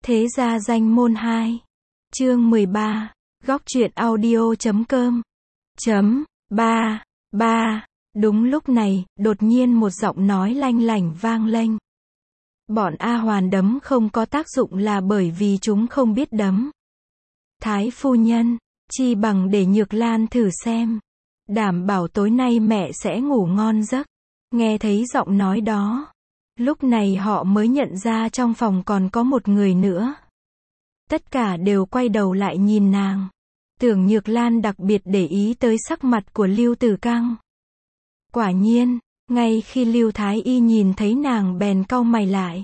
Thế gia danh môn 2. Chương 13. Góc truyện audio.com. Ba. Đúng lúc này, đột nhiên một giọng nói lanh lảnh vang lên. Bọn A Hoàn đấm không có tác dụng là bởi vì chúng không biết đấm. Thái phu nhân, chi bằng để Nhược Lan thử xem. Đảm bảo tối nay mẹ sẽ ngủ ngon giấc. Nghe thấy giọng nói đó. Lúc này họ mới nhận ra trong phòng còn có một người nữa. Tất cả đều quay đầu lại nhìn nàng. Tưởng Nhược Lan đặc biệt để ý tới sắc mặt của Lưu Tử Căng. Quả nhiên, ngay khi Lưu Thái Y nhìn thấy nàng bèn cau mày lại.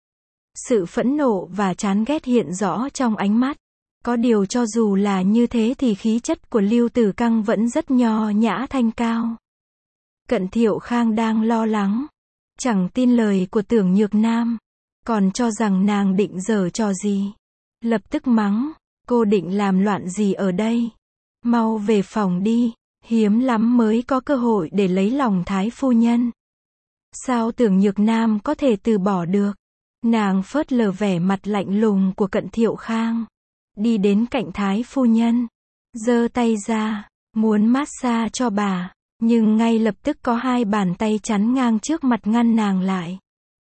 Sự phẫn nộ và chán ghét hiện rõ trong ánh mắt. Có điều cho dù là như thế thì khí chất của Lưu Tử Căng vẫn rất nho nhã thanh cao. Cận Thiệu Khang đang lo lắng. Chẳng tin lời của Tưởng Nhược Nam. Còn cho rằng nàng định giở trò gì. Lập tức mắng. Cô định làm loạn gì ở đây? Mau về phòng đi. Hiếm lắm mới có cơ hội để lấy lòng Thái phu nhân. Sao Tưởng Nhược Nam có thể từ bỏ được? Nàng phớt lờ vẻ mặt lạnh lùng của Cận Thiệu Khang. Đi đến cạnh Thái phu nhân. Giơ tay ra. Muốn massage cho bà. Nhưng ngay lập tức có hai bàn tay chắn ngang trước mặt ngăn nàng lại.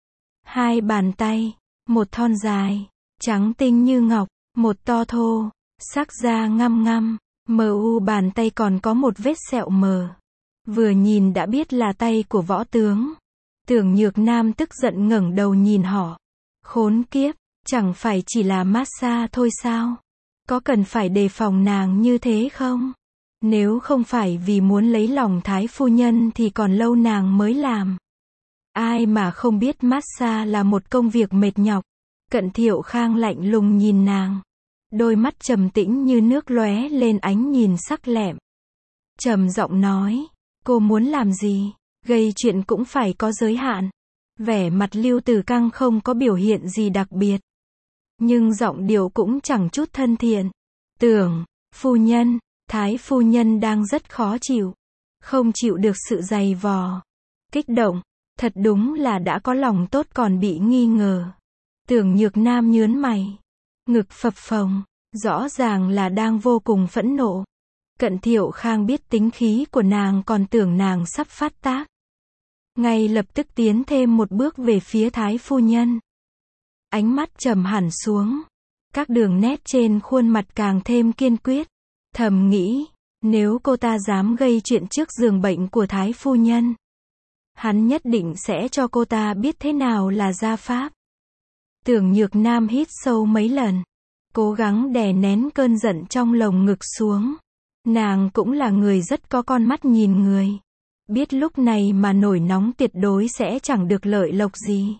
Hai bàn tay. Một thon dài. Trắng tinh như ngọc. Một to thô. Sắc da ngăm ngăm. Mờ u bàn tay còn có một vết sẹo mờ. Vừa nhìn đã biết là tay của võ tướng. Tưởng Nhược Nam tức giận ngẩng đầu nhìn họ. Khốn kiếp, chẳng phải chỉ là massage thôi sao? Có cần phải đề phòng nàng như thế không? Nếu không phải vì muốn lấy lòng Thái phu nhân thì còn lâu nàng mới làm. Ai mà không biết massage là một công việc mệt nhọc. Cận Thiệu Khang lạnh lùng nhìn nàng. Đôi mắt trầm tĩnh như nước lóe lên ánh nhìn sắc lẹm. Trầm giọng nói, cô muốn làm gì? Gây chuyện cũng phải có giới hạn. Vẻ mặt Lưu Tử Căng không có biểu hiện gì đặc biệt. Nhưng giọng điệu cũng chẳng chút thân thiện. Tưởng, phu nhân, Thái phu nhân đang rất khó chịu. Không chịu được sự dày vò. Kích động, thật đúng là đã có lòng tốt còn bị nghi ngờ. Tưởng Nhược Nam nhớn mày. Ngực phập phồng, rõ ràng là đang vô cùng phẫn nộ. Cận Thiệu Khang biết tính khí của nàng còn tưởng nàng sắp phát tác. Ngay lập tức tiến thêm một bước về phía Thái phu nhân. Ánh mắt trầm hẳn xuống. Các đường nét trên khuôn mặt càng thêm kiên quyết. Thầm nghĩ, nếu cô ta dám gây chuyện trước giường bệnh của Thái phu nhân, hắn nhất định sẽ cho cô ta biết thế nào là gia pháp. Tưởng Nhược Nam hít sâu mấy lần. Cố gắng đè nén cơn giận trong lồng ngực xuống. Nàng cũng là người rất có con mắt nhìn người. Biết lúc này mà nổi nóng tuyệt đối sẽ chẳng được lợi lộc gì.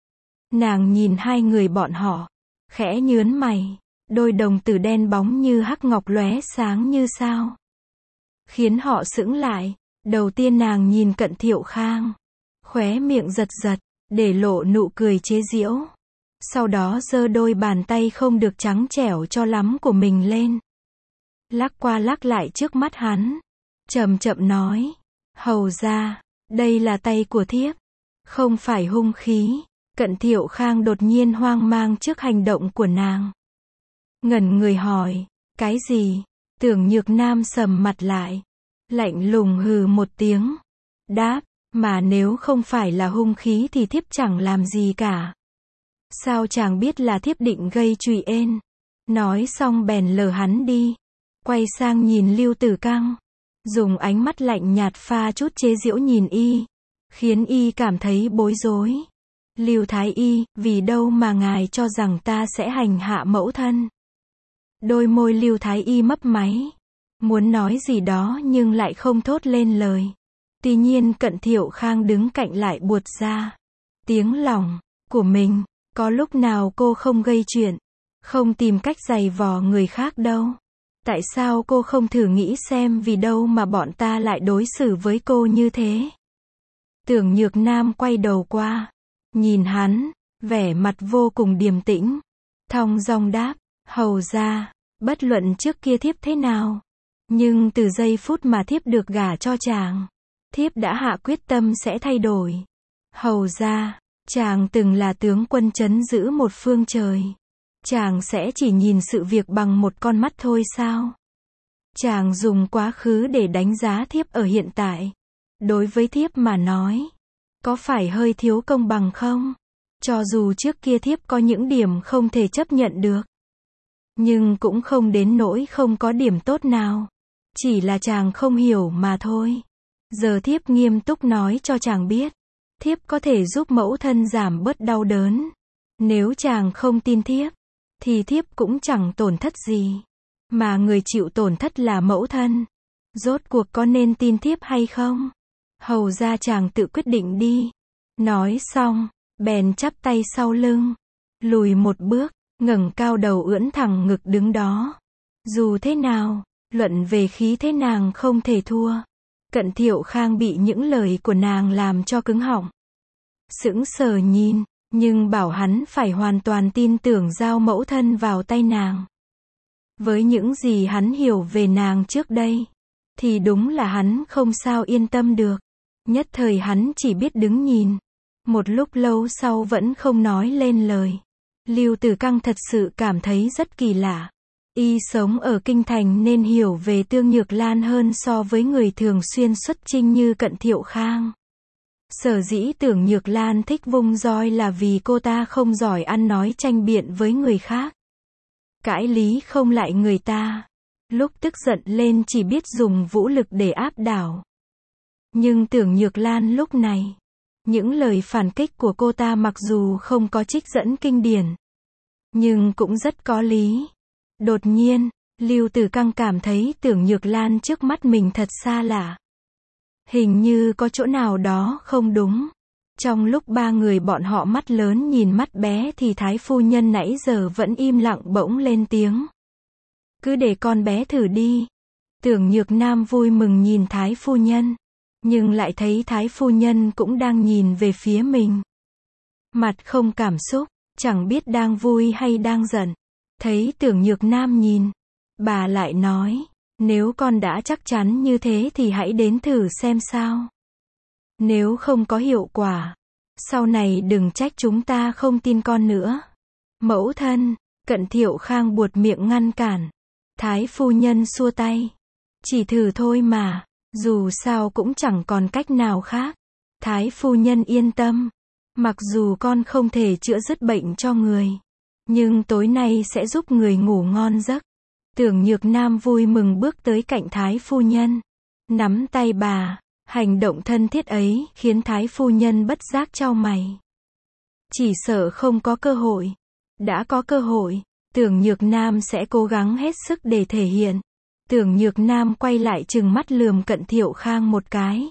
Nàng nhìn hai người bọn họ. Khẽ nhớn mày. Đôi đồng tử đen bóng như hắc ngọc lóe sáng như sao. Khiến họ sững lại. Đầu tiên nàng nhìn Cận Thiệu Khang. Khóe miệng giật giật. Để lộ nụ cười chế giễu. Sau đó giơ đôi bàn tay không được trắng trẻo cho lắm của mình lên. Lắc qua lắc lại trước mắt hắn. Chậm chậm nói. Hầu ra, đây là tay của thiếp. Không phải hung khí. Cận Thiệu Khang đột nhiên hoang mang trước hành động của nàng. Ngẩn người hỏi. Cái gì? Tưởng Nhược Nam sầm mặt lại. Lạnh lùng hừ một tiếng. Đáp. Mà nếu không phải là hung khí thì thiếp chẳng làm gì cả. Sao chàng biết là thiếp định gây trụy ên? Nói xong bèn lờ hắn đi. Quay sang nhìn Lưu Tử Căng. Dùng ánh mắt lạnh nhạt pha chút chế giễu nhìn y. Khiến y cảm thấy bối rối. Lưu Thái Y, vì đâu mà ngài cho rằng ta sẽ hành hạ mẫu thân? Đôi môi Lưu Thái Y mấp máy. Muốn nói gì đó nhưng lại không thốt lên lời. Tuy nhiên Cận Thiệu Khang đứng cạnh lại buột ra. Tiếng lòng của mình. Có lúc nào cô không gây chuyện, không tìm cách giày vò người khác đâu. Tại sao cô không thử nghĩ xem vì đâu mà bọn ta lại đối xử với cô như thế? Tưởng Nhược Nam quay đầu qua, nhìn hắn, vẻ mặt vô cùng điềm tĩnh, thong dong đáp, hầu ra, bất luận trước kia thiếp thế nào, nhưng từ giây phút mà thiếp được gả cho chàng, thiếp đã hạ quyết tâm sẽ thay đổi. Hầu ra, chàng từng là tướng quân trấn giữ một phương trời. Chàng sẽ chỉ nhìn sự việc bằng một con mắt thôi sao? Chàng dùng quá khứ để đánh giá thiếp ở hiện tại. Đối với thiếp mà nói, có phải hơi thiếu công bằng không? Cho dù trước kia thiếp có những điểm không thể chấp nhận được, nhưng cũng không đến nỗi không có điểm tốt nào. Chỉ là chàng không hiểu mà thôi. Giờ thiếp nghiêm túc nói cho chàng biết, thiếp có thể giúp mẫu thân giảm bớt đau đớn. Nếu chàng không tin thiếp, thì thiếp cũng chẳng tổn thất gì. Mà người chịu tổn thất là mẫu thân. Rốt cuộc có nên tin thiếp hay không? Hầu ra chàng tự quyết định đi. Nói xong, bèn chắp tay sau lưng, lùi một bước, ngẩng cao đầu ưỡn thẳng ngực đứng đó. Dù thế nào, luận về khí thế nàng không thể thua. Cận Thiệu Khang bị những lời của nàng làm cho cứng họng. Sững sờ nhìn, nhưng bảo hắn phải hoàn toàn tin tưởng giao mẫu thân vào tay nàng. Với những gì hắn hiểu về nàng trước đây, thì đúng là hắn không sao yên tâm được. Nhất thời hắn chỉ biết đứng nhìn. Một lúc lâu sau vẫn không nói lên lời. Lưu Tử Căng thật sự cảm thấy rất kỳ lạ. Y sống ở kinh thành nên hiểu về Tương Nhược Lan hơn so với người thường xuyên xuất chinh như Cận Thiệu Khang. Sở dĩ Tưởng Nhược Lan thích vung roi là vì cô ta không giỏi ăn nói tranh biện với người khác. Cãi lý không lại người ta. Lúc tức giận lên chỉ biết dùng vũ lực để áp đảo. Nhưng Tưởng Nhược Lan lúc này, những lời phản kích của cô ta mặc dù không có trích dẫn kinh điển, nhưng cũng rất có lý. Đột nhiên, Lưu Tử Căng cảm thấy Tưởng Nhược Lan trước mắt mình thật xa lạ. Hình như có chỗ nào đó không đúng. Trong lúc ba người bọn họ mắt lớn nhìn mắt bé thì Thái phu nhân nãy giờ vẫn im lặng bỗng lên tiếng. Cứ để con bé thử đi. Tưởng Nhược Nam vui mừng nhìn Thái phu nhân, nhưng lại thấy Thái phu nhân cũng đang nhìn về phía mình. Mặt không cảm xúc, chẳng biết đang vui hay đang giận. Thấy Tưởng Nhược Nam nhìn, bà lại nói, nếu con đã chắc chắn như thế thì hãy đến thử xem sao. Nếu không có hiệu quả, sau này đừng trách chúng ta không tin con nữa. Mẫu thân, Cận Thiệu Khang buột miệng ngăn cản. Thái phu nhân xua tay. Chỉ thử thôi mà, dù sao cũng chẳng còn cách nào khác. Thái phu nhân yên tâm. Mặc dù con không thể chữa dứt bệnh cho người, nhưng tối nay sẽ giúp người ngủ ngon giấc. Tưởng Nhược Nam vui mừng bước tới cạnh Thái phu nhân, nắm tay bà. Hành động thân thiết ấy khiến Thái phu nhân bất giác chau mày. Chỉ sợ không có cơ hội. Đã có cơ hội, Tưởng Nhược Nam sẽ cố gắng hết sức để thể hiện. Tưởng Nhược Nam quay lại trừng mắt lườm Cận Thiệu Khang một cái.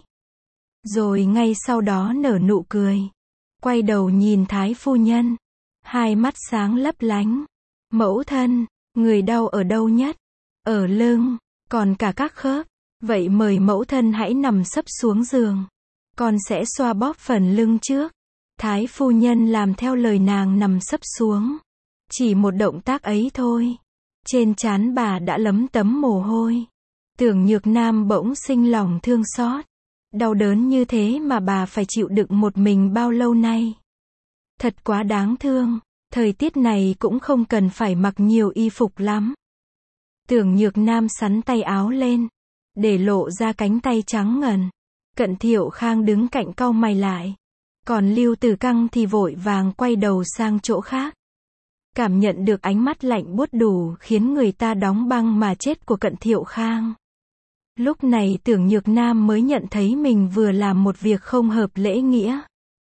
Rồi ngay sau đó nở nụ cười. Quay đầu nhìn Thái phu nhân. Hai mắt sáng lấp lánh. Mẫu thân, người đau ở đâu nhất? Ở lưng, còn cả các khớp. Vậy mời mẫu thân hãy nằm sấp xuống giường. Con sẽ xoa bóp phần lưng trước. Thái phu nhân làm theo lời nàng nằm sấp xuống. Chỉ một động tác ấy thôi, trên trán bà đã lấm tấm mồ hôi. Tưởng Nhược Nam bỗng sinh lòng thương xót. Đau đớn như thế mà bà phải chịu đựng một mình bao lâu nay. Thật quá đáng thương. Thời tiết này cũng không cần phải mặc nhiều y phục lắm. Tưởng Nhược Nam xắn tay áo lên, để lộ ra cánh tay trắng ngần. Cận Thiệu Khang đứng cạnh cau mày lại. Còn Lưu Tử Căng thì vội vàng quay đầu sang chỗ khác. Cảm nhận được ánh mắt lạnh buốt đủ khiến người ta đóng băng mà chết của Cận Thiệu Khang. Lúc này Tưởng Nhược Nam mới nhận thấy mình vừa làm một việc không hợp lễ nghĩa.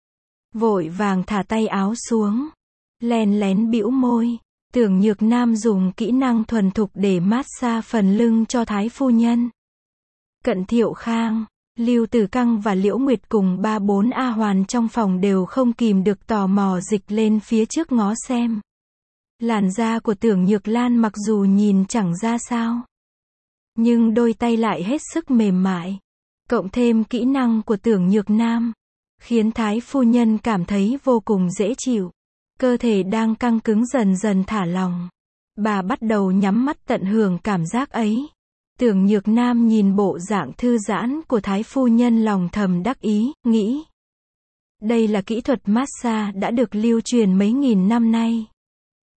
Vội vàng thả tay áo xuống, len lén bĩu môi. Tưởng Nhược Nam dùng kỹ năng thuần thục để massage phần lưng cho Thái phu nhân. Cận Thiệu Khang, Lưu Tử Căng và Liễu Nguyệt cùng 3-4 A Hoàn trong phòng đều không kìm được tò mò dịch lên phía trước ngó xem. Làn da của Tưởng Nhược Lan mặc dù nhìn chẳng ra sao, nhưng đôi tay lại hết sức mềm mại. Cộng thêm kỹ năng của Tưởng Nhược Nam, khiến Thái phu nhân cảm thấy vô cùng dễ chịu. Cơ thể đang căng cứng dần dần thả lỏng. Bà bắt đầu nhắm mắt tận hưởng cảm giác ấy. Tưởng Nhược Nam nhìn bộ dạng thư giãn của Thái phu nhân lòng thầm đắc ý, nghĩ. Đây là kỹ thuật massage đã được lưu truyền mấy nghìn năm nay.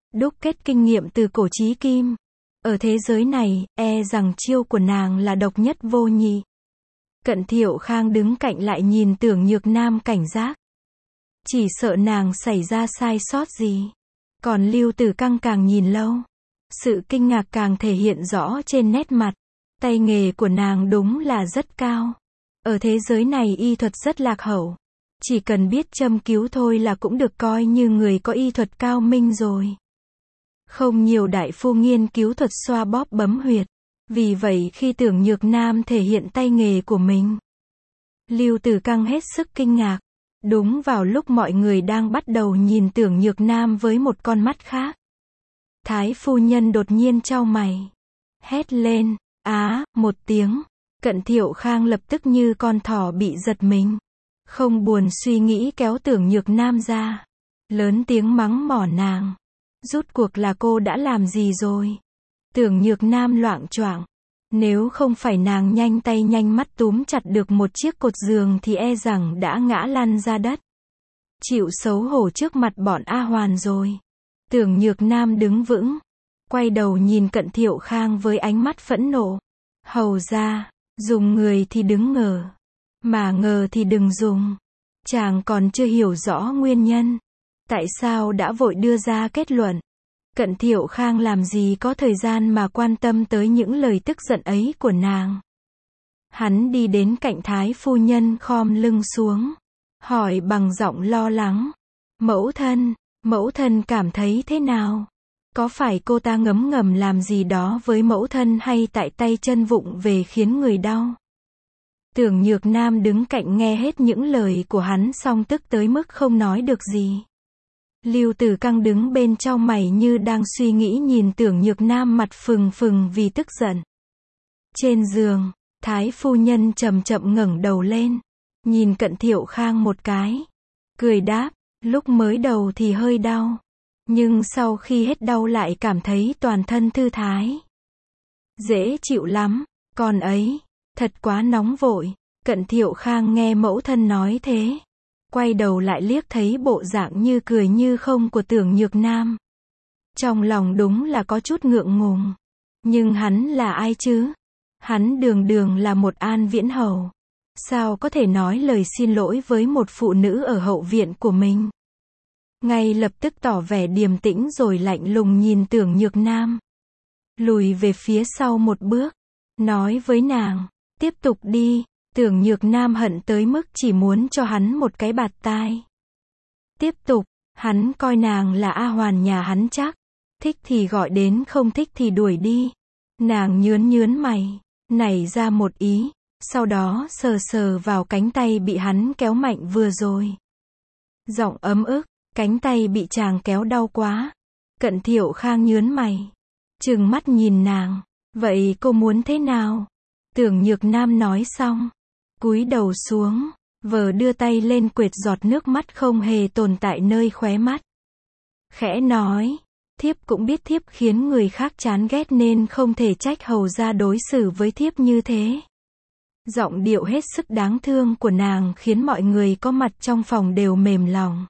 đúc kết kinh nghiệm từ cổ chí kim. Ở thế giới này, e rằng chiêu của nàng là độc nhất vô nhị. Cận Thiệu Khang đứng cạnh lại nhìn Tưởng Nhược Nam cảnh giác. Chỉ sợ nàng xảy ra sai sót gì. Còn Lưu Tử Căng càng nhìn lâu, sự kinh ngạc càng thể hiện rõ trên nét mặt. Tay nghề của nàng đúng là rất cao. Ở thế giới này y thuật rất lạc hậu. Chỉ cần biết châm cứu thôi là cũng được coi như người có y thuật cao minh rồi. Không nhiều đại phu nghiên cứu thuật xoa bóp bấm huyệt. Vì vậy khi Tưởng Nhược Nam thể hiện tay nghề của mình, Lưu Tử Căng hết sức kinh ngạc. Đúng vào lúc mọi người đang bắt đầu nhìn Tưởng Nhược Nam với một con mắt khác, Thái phu nhân đột nhiên chau mày, hét lên, á, một tiếng. Cận Thiệu Khang lập tức như con thỏ bị giật mình. Không buồn suy nghĩ kéo Tưởng Nhược Nam ra. Lớn tiếng mắng mỏ nàng. Rút cuộc là cô đã làm gì rồi? Tưởng Nhược Nam loạng choạng. Nếu không phải nàng nhanh tay nhanh mắt túm chặt được một chiếc cột giường thì e rằng đã ngã lăn ra đất. Chịu xấu hổ trước mặt bọn A Hoàn rồi. Tưởng Nhược Nam đứng vững, quay đầu nhìn Cận Thiệu Khang với ánh mắt phẫn nộ. Hầu ra, dùng người thì đứng ngờ, mà ngờ thì đừng dùng. Chàng còn chưa hiểu rõ nguyên nhân. Tại sao đã vội đưa ra kết luận? Cận Thiệu Khang làm gì có thời gian mà quan tâm tới những lời tức giận ấy của nàng. Hắn đi đến cạnh Thái phu nhân khom lưng xuống, hỏi bằng giọng lo lắng. Mẫu thân cảm thấy thế nào? Có phải cô ta ngấm ngầm làm gì đó với mẫu thân hay tại tay chân vụng về khiến người đau? Tưởng Nhược Nam đứng cạnh nghe hết những lời của hắn xong tức tới mức không nói được gì. Lưu Tử Căng đứng bên chau mày như đang suy nghĩ nhìn Tưởng Nhược Nam mặt phừng phừng vì tức giận. Trên giường, Thái phu nhân chậm chậm ngẩng đầu lên, nhìn Cận Thiệu Khang một cái, cười đáp, lúc mới đầu thì hơi đau, nhưng sau khi hết đau lại cảm thấy toàn thân thư thái. Dễ chịu lắm, con ấy, thật quá nóng vội. Cận Thiệu Khang nghe mẫu thân nói thế, quay đầu lại liếc thấy bộ dạng như cười như không của Tưởng Nhược Nam. Trong lòng đúng là có chút ngượng ngùng. Nhưng hắn là ai chứ? Hắn đường đường là một An Viễn Hầu. Sao có thể nói lời xin lỗi với một phụ nữ ở hậu viện của mình? Ngay lập tức tỏ vẻ điềm tĩnh rồi lạnh lùng nhìn Tưởng Nhược Nam. Lùi về phía sau một bước, nói với nàng, tiếp tục đi. Tưởng Nhược Nam hận tới mức chỉ muốn cho hắn một cái bạt tai. Tiếp tục, hắn coi nàng là A Hoàn nhà hắn chắc. Thích thì gọi đến, không thích thì đuổi đi. Nàng nhướn mày, nảy ra một ý, sau đó sờ sờ vào cánh tay bị hắn kéo mạnh vừa rồi. Giọng ấm ức, cánh tay bị chàng kéo đau quá. Cận Thiệu Khang nhướn mày, trừng mắt nhìn nàng, vậy cô muốn thế nào? Tưởng Nhược Nam nói xong, cúi đầu xuống, vờ đưa tay lên quệt giọt nước mắt không hề tồn tại nơi khóe mắt. Khẽ nói, thiếp cũng biết thiếp khiến người khác chán ghét nên không thể trách hầu gia đối xử với thiếp như thế. Giọng điệu hết sức đáng thương của nàng khiến mọi người có mặt trong phòng đều mềm lòng.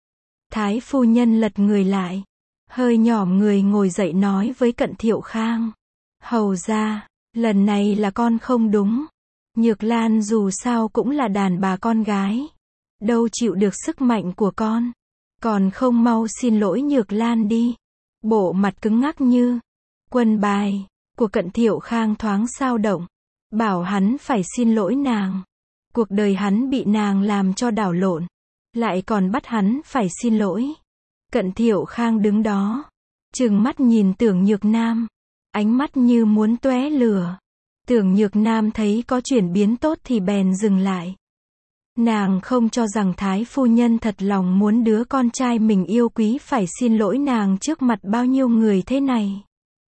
Thái phu nhân lật người lại, hơi nhỏm người ngồi dậy nói với Cận Thiệu Khang. Hầu gia, lần này là con không đúng. Nhược Lan dù sao cũng là đàn bà con gái, đâu chịu được sức mạnh của con. Còn không mau xin lỗi Nhược Lan đi. Bộ mặt cứng ngắc như quân bài của Cận Thiệu Khang thoáng xao động, bảo hắn phải xin lỗi nàng. Cuộc đời hắn bị nàng làm cho đảo lộn, lại còn bắt hắn phải xin lỗi. Cận Thiệu Khang đứng đó, trừng mắt nhìn Tưởng Nhược Nam, ánh mắt như muốn tóe lửa. Tưởng Nhược Nam thấy có chuyển biến tốt thì bèn dừng lại. Nàng không cho rằng Thái phu nhân thật lòng muốn đứa con trai mình yêu quý phải xin lỗi nàng trước mặt bao nhiêu người thế này.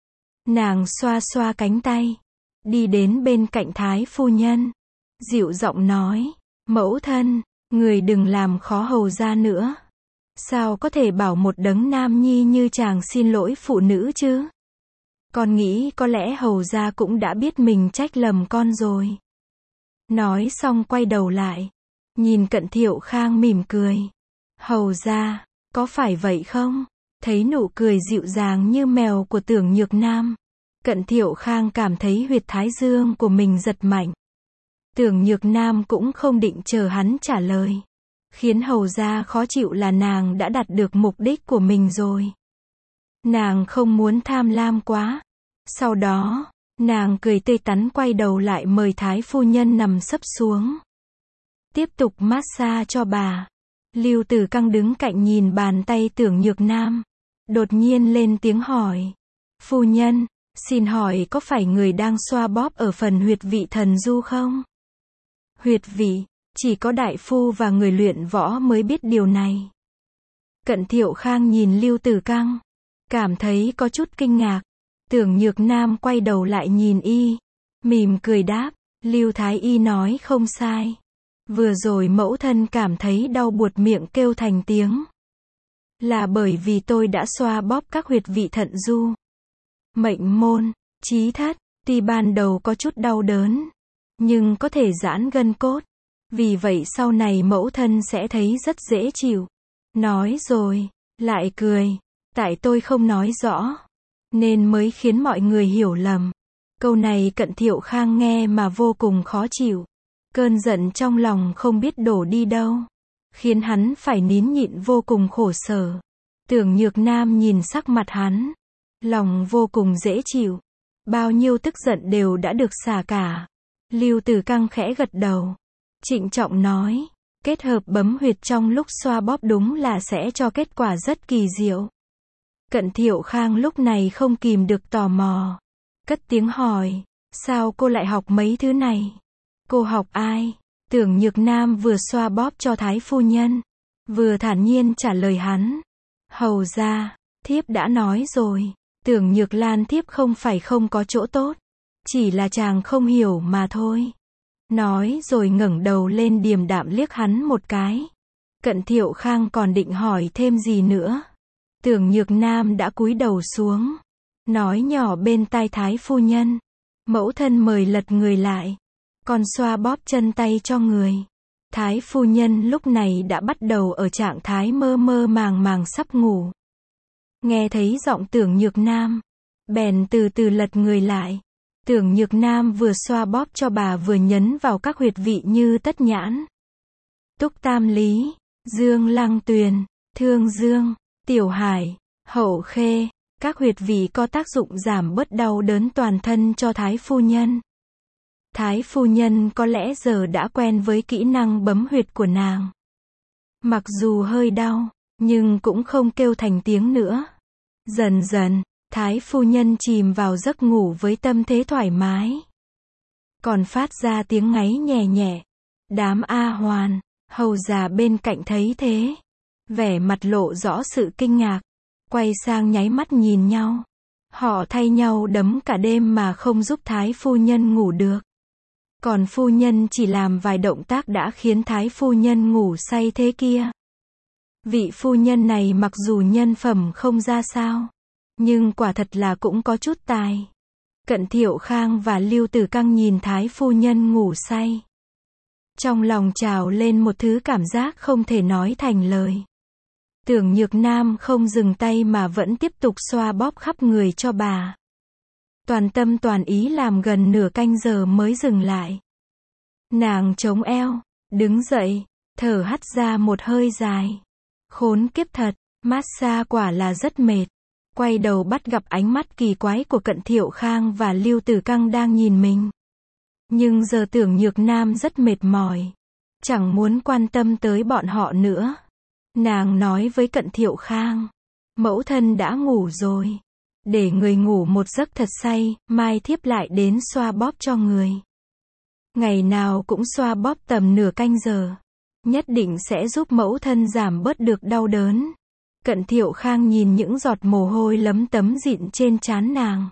Nàng xoa xoa cánh tay, đi đến bên cạnh Thái phu nhân, dịu giọng nói, mẫu thân, người đừng làm khó hầu gia nữa. Sao có thể bảo một đấng nam nhi như chàng xin lỗi phụ nữ chứ? Con nghĩ có lẽ hầu gia cũng đã biết mình trách lầm con rồi. Nói xong quay đầu lại, nhìn Cận Thiệu Khang mỉm cười. Hầu gia, có phải vậy không? Thấy nụ cười dịu dàng như mèo của Tưởng Nhược Nam, Cận Thiệu Khang cảm thấy huyệt thái dương của mình giật mạnh. Tưởng Nhược Nam cũng không định chờ hắn trả lời. Khiến hầu ra khó chịu là nàng đã đạt được mục đích của mình rồi. Nàng không muốn tham lam quá. Sau đó, nàng cười tươi tắn quay đầu lại mời thái phu nhân nằm sấp xuống. Tiếp tục massage cho bà. Lưu Tử Căng đứng cạnh nhìn bàn tay Tưởng Nhược Nam. Đột nhiên lên tiếng hỏi. Phu nhân, xin hỏi có phải người đang xoa bóp ở phần huyệt vị thần du không? Huyệt vị, chỉ có đại phu và người luyện võ mới biết điều này. Cận Thiệu Khang nhìn Lưu Tử Căng, cảm thấy có chút kinh ngạc. Tưởng Nhược Nam quay đầu lại nhìn y, mỉm cười đáp, Lưu Thái Y nói không sai. Vừa rồi mẫu thân cảm thấy đau buột miệng kêu thành tiếng. Là bởi vì tôi đã xoa bóp các huyệt vị thận du, mệnh môn, trí thất, tuy ban đầu có chút đau đớn, nhưng có thể giãn gân cốt. Vì vậy sau này mẫu thân sẽ thấy rất dễ chịu. Nói rồi, lại cười. Tại tôi không nói rõ, nên mới khiến mọi người hiểu lầm. Câu này Cận Thiệu Khang nghe mà vô cùng khó chịu. Cơn giận trong lòng không biết đổ đi đâu, khiến hắn phải nín nhịn vô cùng khổ sở. Tưởng Nhược Nam nhìn sắc mặt hắn, lòng vô cùng dễ chịu. Bao nhiêu tức giận đều đã được xả cả. Lưu Tử Căng khẽ gật đầu, trịnh trọng nói, kết hợp bấm huyệt trong lúc xoa bóp đúng là sẽ cho kết quả rất kỳ diệu. Cận Thiệu Khang lúc này không kìm được tò mò, cất tiếng hỏi, sao cô lại học mấy thứ này? Cô học ai? Tưởng Nhược Nam vừa xoa bóp cho thái phu nhân, vừa thản nhiên trả lời hắn. Hầu ra, thiếp đã nói rồi, Tưởng Nhược Lan thiếp không phải không có chỗ tốt, chỉ là chàng không hiểu mà thôi. Nói rồi ngẩng đầu lên điềm đạm liếc hắn một cái. Cận Thiệu Khang còn định hỏi thêm gì nữa. Tưởng Nhược Nam đã cúi đầu xuống, nói nhỏ bên tai thái phu nhân. Mẫu thân mời lật người lại, còn xoa bóp chân tay cho người. Thái phu nhân lúc này đã bắt đầu ở trạng thái mơ mơ màng màng sắp ngủ. Nghe thấy giọng Tưởng Nhược Nam, bèn từ từ lật người lại. Tưởng Nhược Nam vừa xoa bóp cho bà vừa nhấn vào các huyệt vị như Tất Nhãn, Túc Tam Lý, Dương Lăng Tuyền, Thương Dương, Tiểu Hải, Hậu Khê. Các huyệt vị có tác dụng giảm bớt đau đớn toàn thân cho thái phu nhân. Thái phu nhân có lẽ giờ đã quen với kỹ năng bấm huyệt của nàng. Mặc dù hơi đau, nhưng cũng không kêu thành tiếng nữa. Dần dần, thái phu nhân chìm vào giấc ngủ với tâm thế thoải mái. Còn phát ra tiếng ngáy nhẹ nhẹ. Đám A Hoàn, hầu già bên cạnh thấy thế, vẻ mặt lộ rõ sự kinh ngạc, quay sang nháy mắt nhìn nhau. Họ thay nhau đấm cả đêm mà không giúp thái phu nhân ngủ được. Còn phu nhân chỉ làm vài động tác đã khiến thái phu nhân ngủ say thế kia. Vị phu nhân này mặc dù nhân phẩm không ra sao, nhưng quả thật là cũng có chút tài. Cận Thiệu Khang và Lưu Tử Căng nhìn thái phu nhân ngủ say, trong lòng trào lên một thứ cảm giác không thể nói thành lời. Tưởng Nhược Nam không dừng tay mà vẫn tiếp tục xoa bóp khắp người cho bà. Toàn tâm toàn ý làm gần nửa canh giờ mới dừng lại. Nàng chống eo, đứng dậy, thở hắt ra một hơi dài. Khốn kiếp thật, massage quả là rất mệt. Quay đầu bắt gặp ánh mắt kỳ quái của Cận Thiệu Khang và Lưu Tử Căng đang nhìn mình. Nhưng giờ Tưởng Nhược Nam rất mệt mỏi, chẳng muốn quan tâm tới bọn họ nữa. Nàng nói với Cận Thiệu Khang, mẫu thân đã ngủ rồi, để người ngủ một giấc thật say, mai thiếp lại đến xoa bóp cho người. Ngày nào cũng xoa bóp tầm nửa canh giờ, nhất định sẽ giúp mẫu thân giảm bớt được đau đớn. Cận Thiệu Khang nhìn những giọt mồ hôi lấm tấm dịn trên trán nàng,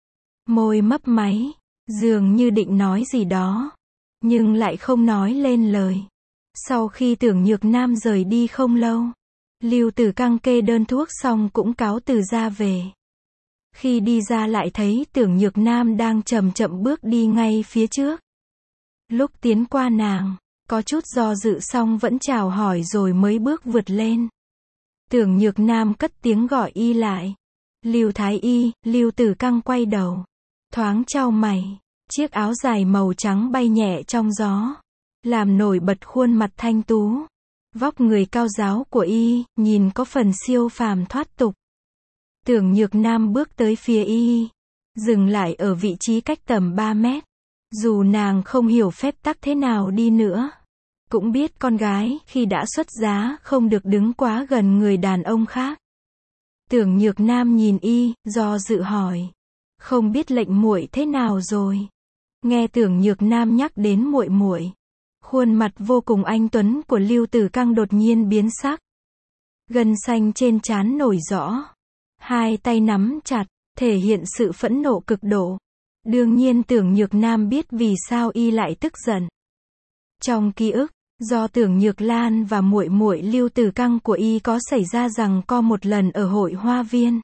môi mấp máy, dường như định nói gì đó, nhưng lại không nói lên lời. Sau khi Tưởng Nhược Nam rời đi không lâu, Lưu Tử Căng kê đơn thuốc xong cũng cáo từ ra về. Khi đi ra lại thấy Tưởng Nhược Nam đang chậm chậm bước đi ngay phía trước. Lúc tiến qua nàng, có chút do dự xong vẫn chào hỏi rồi mới bước vượt lên. Tưởng Nhược Nam cất tiếng gọi y lại. Lưu Thái Y. Lưu Tử Căng quay đầu, thoáng chau mày. Chiếc áo dài màu trắng bay nhẹ trong gió, làm nổi bật khuôn mặt thanh tú. Vóc người cao ráo của y, nhìn có phần siêu phàm thoát tục. Tưởng Nhược Nam bước tới phía y, dừng lại ở vị trí cách tầm 3 mét. Dù nàng không hiểu phép tắc thế nào đi nữa, cũng biết con gái khi đã xuất giá không được đứng quá gần người đàn ông khác. Tưởng Nhược Nam nhìn y, do dự hỏi, không biết lệnh muội thế nào rồi? Nghe Tưởng Nhược Nam nhắc đến muội muội, khuôn mặt vô cùng anh tuấn của Lưu Tử Căng đột nhiên biến sắc. Gân xanh trên trán nổi rõ, hai tay nắm chặt, thể hiện sự phẫn nộ cực độ. Đương nhiên Tưởng Nhược Nam biết vì sao y lại tức giận. Trong ký ức, do Tưởng Nhược Lan và muội muội Lưu Tử Căng của y có xảy ra giằng co một lần ở hội hoa viên.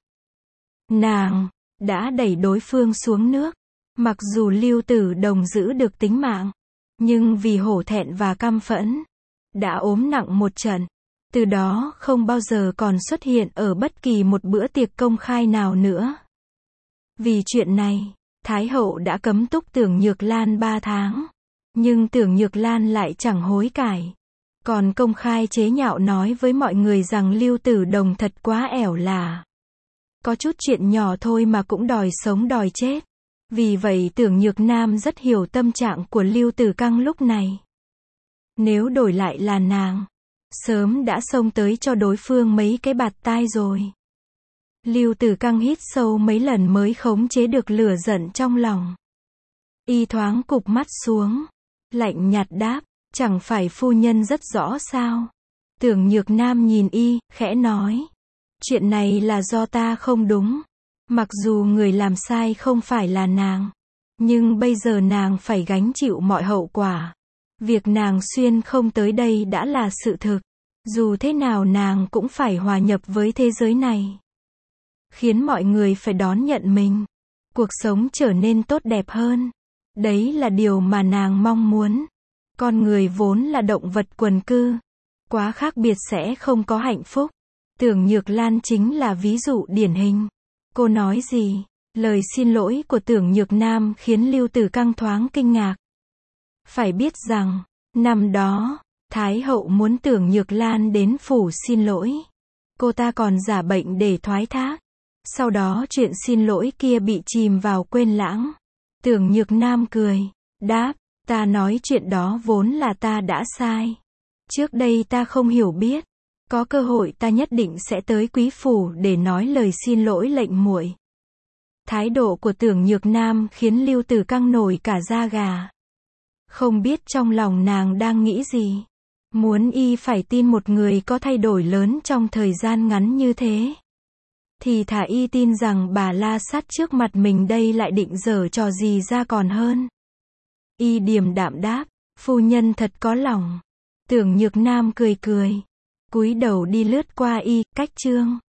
Nàng đã đẩy đối phương xuống nước. Mặc dù Lưu Tử Đồng giữ được tính mạng, nhưng vì hổ thẹn và căm phẫn, đã ốm nặng một trận. Từ đó không bao giờ còn xuất hiện ở bất kỳ một bữa tiệc công khai nào nữa. Vì chuyện này, Thái hậu đã cấm túc Tưởng Nhược Lan 3 tháng. Nhưng Tưởng Nhược Lan lại chẳng hối cải, còn công khai chế nhạo nói với mọi người rằng Lưu Tử Đồng thật quá ẻo lả. Có chút chuyện nhỏ thôi mà cũng đòi sống đòi chết. Vì vậy Tưởng Nhược Nam rất hiểu tâm trạng của Lưu Tử Căng lúc này. Nếu đổi lại là nàng, sớm đã xông tới cho đối phương mấy cái bạt tai rồi. Lưu Tử Căng hít sâu mấy lần mới khống chế được lửa giận trong lòng. Y thoáng cụp mắt xuống, lạnh nhạt đáp, chẳng phải phu nhân rất rõ sao? Tưởng Nhược Nam nhìn y, khẽ nói, chuyện này là do ta không đúng. Mặc dù người làm sai không phải là nàng, nhưng bây giờ nàng phải gánh chịu mọi hậu quả. Việc nàng xuyên không tới đây đã là sự thực. Dù thế nào nàng cũng phải hòa nhập với thế giới này, khiến mọi người phải đón nhận mình, cuộc sống trở nên tốt đẹp hơn. Đấy là điều mà nàng mong muốn. Con người vốn là động vật quần cư, quá khác biệt sẽ không có hạnh phúc. Tưởng Nhược Lan chính là ví dụ điển hình. Cô nói gì? Lời xin lỗi của Tưởng Nhược Nam khiến Lưu Tử Căng thoáng kinh ngạc. Phải biết rằng, năm đó, Thái hậu muốn Tưởng Nhược Lan đến phủ xin lỗi. Cô ta còn giả bệnh để thoái thác. Sau đó chuyện xin lỗi kia bị chìm vào quên lãng. Tưởng Nhược Nam cười, đáp, ta nói chuyện đó vốn là ta đã sai. Trước đây ta không hiểu biết. Có cơ hội ta nhất định sẽ tới quý phủ để nói lời xin lỗi lệnh muội. Thái độ của Tưởng Nhược Nam khiến Lưu Tử Căng nổi cả da gà. Không biết trong lòng nàng đang nghĩ gì. Muốn y phải tin một người có thay đổi lớn trong thời gian ngắn như thế, thì thà y tin rằng bà La Sát trước mặt mình đây lại định giở trò gì ra còn hơn. Y điềm đạm đáp, phu nhân thật có lòng. Tưởng Nhược Nam cười cười, cúi đầu đi lướt qua y, cách chương.